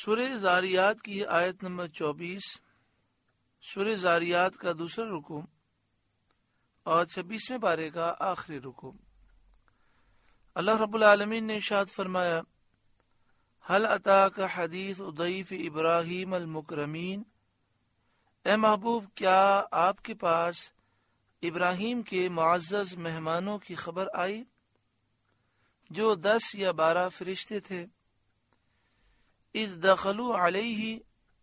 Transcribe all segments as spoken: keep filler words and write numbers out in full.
سورہ زاریات کی آیت نمبر چوبیس، سورہ زاریات کا دوسرا رکوع اور چھبیسویں پارے کا آخری رکوع۔ اللہ رب العالمین نے ارشاد فرمایا، هل اتاک حدیث ضیف ابراہیم المکرمین، اے محبوب کیا آپ کے پاس ابراہیم کے معزز مہمانوں کی خبر آئی جو دس یا بارہ فرشتے تھے۔ اذ دخلوا علیہ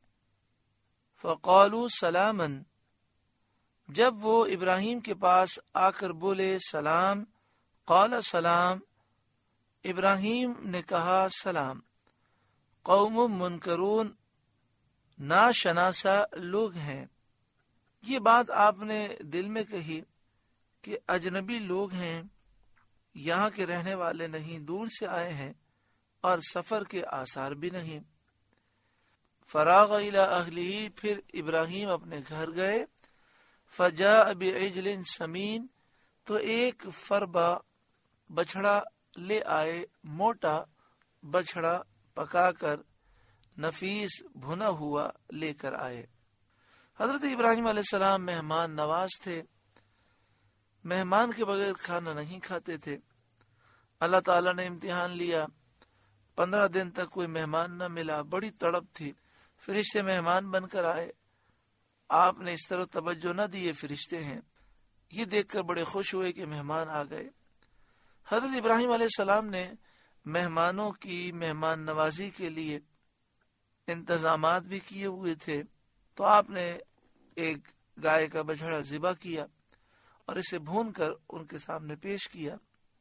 فقالوا سلاما، جب وہ ابراہیم کے پاس آ کر بولے سلام، قال سلام، ابراہیم نے کہا سلام، قوم منکرون، ناشناسا لوگ ہیں۔ یہ بات آپ نے دل میں کہی کہ اجنبی لوگ ہیں، یہاں کے رہنے والے نہیں، دور سے آئے ہیں اور سفر کے آثار بھی نہیں۔ فراغ الی اہلہ، پھر ابراہیم اپنے گھر گئے۔ فجاء بعجل سمین، تو ایک فربا بچڑا لے آئے، موٹا بچڑا پکا کر نفیس بھنا ہوا لے کر آئے۔ حضرت ابراہیم علیہ السلام مہمان نواز تھے، مہمان کے بغیر کھانا نہیں کھاتے تھے۔ اللہ تعالیٰ نے امتحان لیا، پندرہ دن تک کوئی مہمان نہ ملا، بڑی تڑپ تھی، فرشتے مہمان بن کر آئے، آپ نے اس طرح توجہ نہ دی، یہ فرشتے ہیں۔ یہ دیکھ کر بڑے خوش ہوئے کہ مہمان آ گئے۔ حضرت ابراہیم علیہ السلام نے مہمانوں کی مہمان نوازی کے لیے انتظامات بھی کیے ہوئے تھے، تو آپ نے ایک گائے کا بچڑا ذبح کیا اور اسے بھون کر ان کے سامنے پیش کیا۔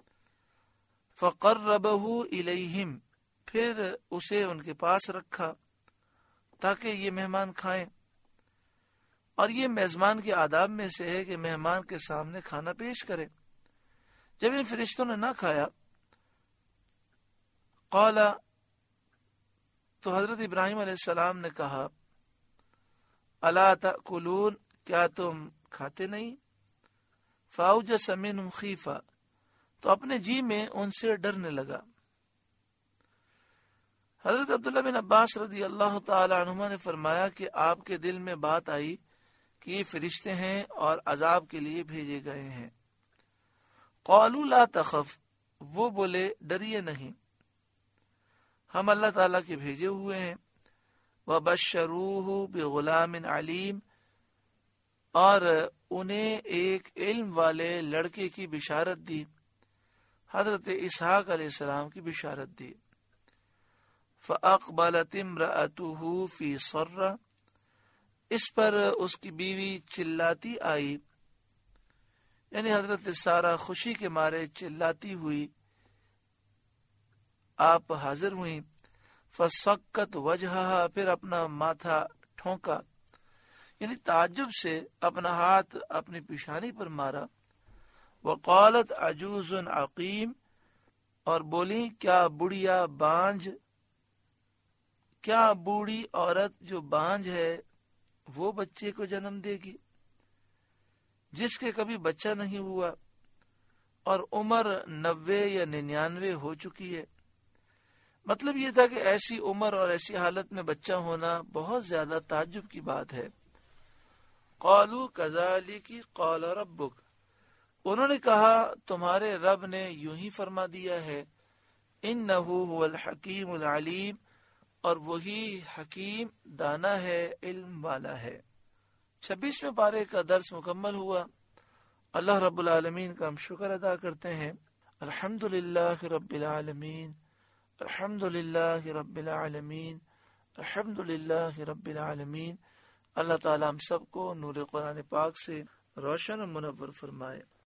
فقربہ الیہم، پھر اسے ان کے پاس رکھا تاکہ یہ مہمان کھائیں۔ اور یہ میزبان کے آداب میں سے ہے کہ مہمان کے سامنے کھانا پیش کرے۔ جب ان فرشتوں نے نہ کھایا، قال، تو حضرت ابراہیم علیہ السلام نے کہا، الا تأکلون، کیا تم کھاتے نہیں؟ فاوجس منہم خیفہ، تو اپنے جی میں ان سے ڈرنے لگا۔ حضرت عبداللہ بن عباس رضی اللہ تعالی عنہما نے فرمایا کہ آپ کے دل میں بات آئی کہ یہ فرشتے ہیں اور عذاب کے لیے بھیجے گئے ہیں۔ قالوا لا تخف، وہ بولے ڈریے نہیں، ہم اللہ تعالیٰ کے بھیجے ہوئے ہیں۔ وبشروہ بغلام علیم، اور انہیں ایک علم والے لڑکے کی بشارت دی، حضرت اسحاق علیہ السلام کی بشارت دی۔ فاقبلت امرأته فی صرہ، اس پر اس کی بیوی چلاتی آئی، یعنی حضرت سارہ خوشی کے مارے چلاتی ہوئی آپ حاضر ہوئیں۔ فسکت وجہہا، پھر اپنا ماتھا ٹھونکا، یعنی تعجب سے اپنا ہاتھ اپنی پیشانی پر مارا۔ وقالت عجوز عقیم، اور بولی کیا بڑھیا بانجھ، کیا بوڑھی عورت جو بانجھ ہے وہ بچے کو جنم دے گی، جس کے کبھی بچہ نہیں ہوا اور عمر نوے یا ننانوے ہو چکی ہے۔ مطلب یہ تھا کہ ایسی عمر اور ایسی حالت میں بچہ ہونا بہت زیادہ تعجب کی بات ہے۔ قالوا کذالک قال ربک، انہوں نے کہا تمہارے رب نے یوں ہی فرما دیا ہے۔ انہ هو الحکیم العلیم، اور وہی حکیم دانا ہے، علم والا ہے۔ چھبیسویں پارے کا درس مکمل ہوا۔ اللہ رب العالمین کا ہم شکر ادا کرتے ہیں۔ الحمدللہ رب العالمین، الحمدللہ رب العالمین، الحمدللہ رب العالمین۔ اللہ تعالی ہم سب کو نور قرآن پاک سے روشن و منور فرمائے۔